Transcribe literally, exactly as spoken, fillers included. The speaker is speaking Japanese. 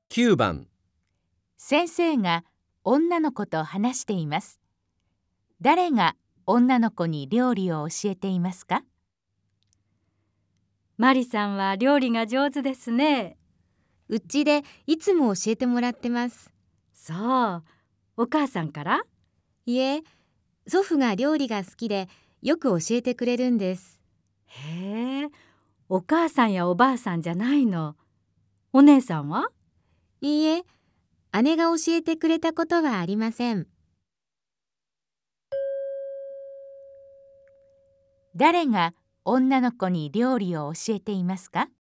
きゅうばん、 先生が女の子と話しています。誰が女の子に料理を教えていますか？ マリさんは料理が上手ですね。 うちでいつも教えてもらってます。 そう、お母さんから？ いえ、祖父が料理が好きでよく教えてくれるんです。 へえ、お母さんやおばあさんじゃないの。お姉さんは？ いいえ、姉が教えてくれたことはありません。 誰が女の子に料理を教えていますか？